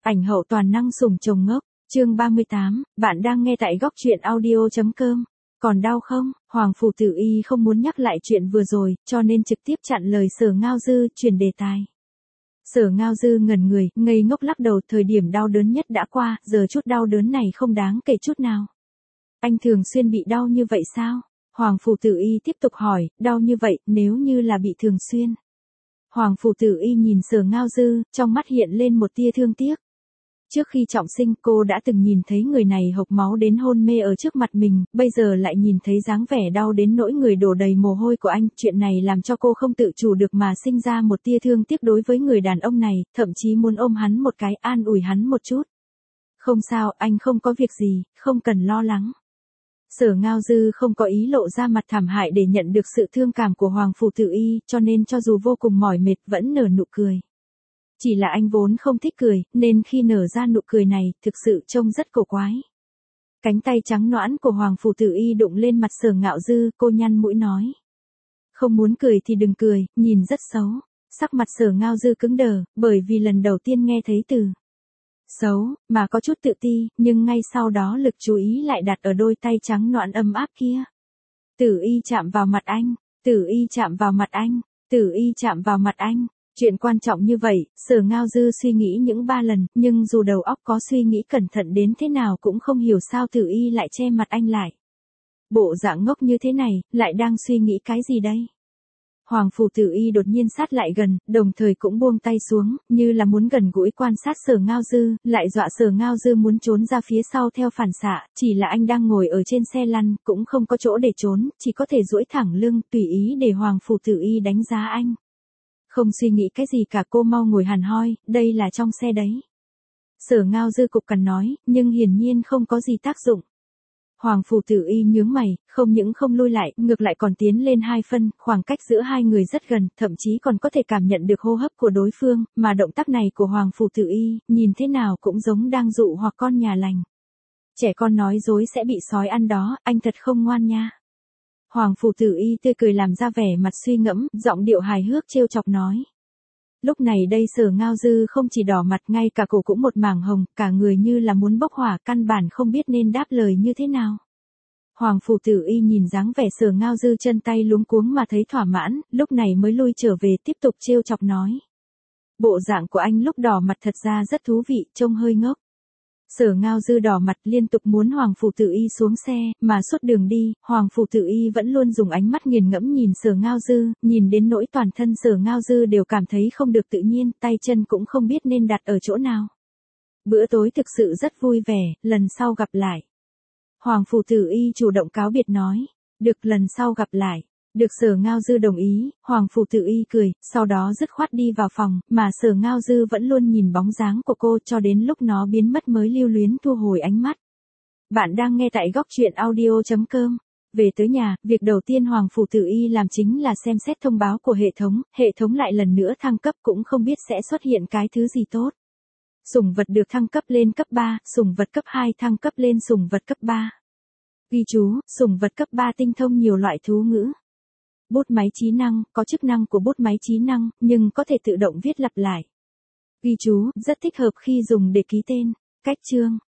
Ảnh hậu toàn năng sủng chồng ngốc, chương 38, bạn đang nghe tại góc truyện audio.com. Còn đau không? Hoàng Phủ Tử Y không muốn nhắc lại chuyện vừa rồi, cho nên trực tiếp chặn lời Sở Ngao Dư, chuyển đề tài. Sở Ngao Dư ngẩn người, ngây ngốc lắc đầu, thời điểm đau đớn nhất đã qua, giờ chút đau đớn này không đáng kể chút nào. Anh thường xuyên bị đau như vậy sao? Hoàng Phủ Tử Y tiếp tục hỏi, đau như vậy, nếu như là bị thường xuyên. Hoàng Phủ Tử Y nhìn Sở Ngao Dư, trong mắt hiện lên một tia thương tiếc. Trước khi trọng sinh cô đã từng nhìn thấy người này hộc máu đến hôn mê ở trước mặt mình, bây giờ lại nhìn thấy dáng vẻ đau đến nỗi người đổ đầy mồ hôi của anh. Chuyện này làm cho cô không tự chủ được mà sinh ra một tia thương tiếc đối với người đàn ông này, thậm chí muốn ôm hắn một cái, an ủi hắn một chút. Không sao, anh không có việc gì, không cần lo lắng. Sở Ngao Dư không có ý lộ ra mặt thảm hại để nhận được sự thương cảm của Hoàng Phủ Tử Y, cho nên cho dù vô cùng mỏi mệt vẫn nở nụ cười. Chỉ là anh vốn không thích cười, nên khi nở ra nụ cười này, thực sự trông rất cổ quái. Cánh tay trắng nõn của Hoàng Phủ Tử Y đụng lên mặt Sở Ngao Dư, cô nhăn mũi nói. Không muốn cười thì đừng cười, nhìn rất xấu. Sắc mặt Sở Ngao Dư cứng đờ, bởi vì lần đầu tiên nghe thấy từ xấu, mà có chút tự ti, nhưng ngay sau đó lực chú ý lại đặt ở đôi tay trắng nõn ấm áp kia. Tử Y chạm vào mặt anh, Tử Y chạm vào mặt anh, Tử Y chạm vào mặt anh. Chuyện quan trọng như vậy, Sở Ngao Dư suy nghĩ những 3 lần, nhưng dù đầu óc có suy nghĩ cẩn thận đến thế nào cũng không hiểu sao Tử Y lại che mặt anh lại. Bộ dạng ngốc như thế này, lại đang suy nghĩ cái gì đây? Hoàng Phủ Tử Y đột nhiên sát lại gần, đồng thời cũng buông tay xuống, như là muốn gần gũi quan sát Sở Ngao Dư, lại dọa Sở Ngao Dư muốn trốn ra phía sau theo phản xạ, chỉ là anh đang ngồi ở trên xe lăn, cũng không có chỗ để trốn, chỉ có thể duỗi thẳng lưng, tùy ý để Hoàng Phủ Tử Y đánh giá anh. Không suy nghĩ cái gì cả, cô mau ngồi hẳn hoi, đây là trong xe đấy. Sở Ngao Dư cục cằn nói, nhưng hiển nhiên không có gì tác dụng. Hoàng Phủ Tử Y nhướng mày, không những không lui lại, ngược lại còn tiến lên 2 phân, khoảng cách giữa hai người rất gần, thậm chí còn có thể cảm nhận được hô hấp của đối phương, mà động tác này của Hoàng Phủ Tử Y, nhìn thế nào cũng giống đang dụ hoặc con nhà lành. Trẻ con nói dối sẽ bị sói ăn đó, anh thật không ngoan nha. Hoàng Phủ Tử Y tươi cười làm ra vẻ mặt suy ngẫm, giọng điệu hài hước trêu chọc nói. Lúc này đây Sở Ngao Dư không chỉ đỏ mặt, ngay cả cổ cũng một mảng hồng, cả người như là muốn bốc hỏa, căn bản không biết nên đáp lời như thế nào. Hoàng Phủ Tử Y nhìn dáng vẻ Sở Ngao Dư chân tay luống cuống mà thấy thỏa mãn, lúc này mới lui trở về tiếp tục trêu chọc nói. Bộ dạng của anh lúc đỏ mặt thật ra rất thú vị, trông hơi ngốc. Sở Ngao Dư đỏ mặt liên tục muốn Hoàng Phủ Tử Y xuống xe, mà suốt đường đi, Hoàng Phủ Tử Y vẫn luôn dùng ánh mắt nghiền ngẫm nhìn Sở Ngao Dư, nhìn đến nỗi toàn thân Sở Ngao Dư đều cảm thấy không được tự nhiên, tay chân cũng không biết nên đặt ở chỗ nào. Bữa tối thực sự rất vui vẻ, lần sau gặp lại. Hoàng Phủ Tử Y chủ động cáo biệt nói, được, lần sau gặp lại. Được Sở Ngao Dư đồng ý, Hoàng Phủ Tử Y cười, sau đó dứt khoát đi vào phòng, mà Sở Ngao Dư vẫn luôn nhìn bóng dáng của cô cho đến lúc nó biến mất mới lưu luyến thu hồi ánh mắt. Bạn đang nghe tại góc truyện audio.com. Về tới nhà, việc đầu tiên Hoàng Phủ Tử Y làm chính là xem xét thông báo của hệ thống lại lần nữa thăng cấp, cũng không biết sẽ xuất hiện cái thứ gì tốt. Sủng vật được thăng cấp lên cấp 3, sủng vật cấp 2 thăng cấp lên sủng vật cấp 3. Ghi chú, sủng vật cấp 3 tinh thông nhiều loại thú ngữ. Bút máy trí năng, có chức năng của bút máy trí năng, nhưng có thể tự động viết lặp lại. Ghi chú, rất thích hợp khi dùng để ký tên. Cách chương,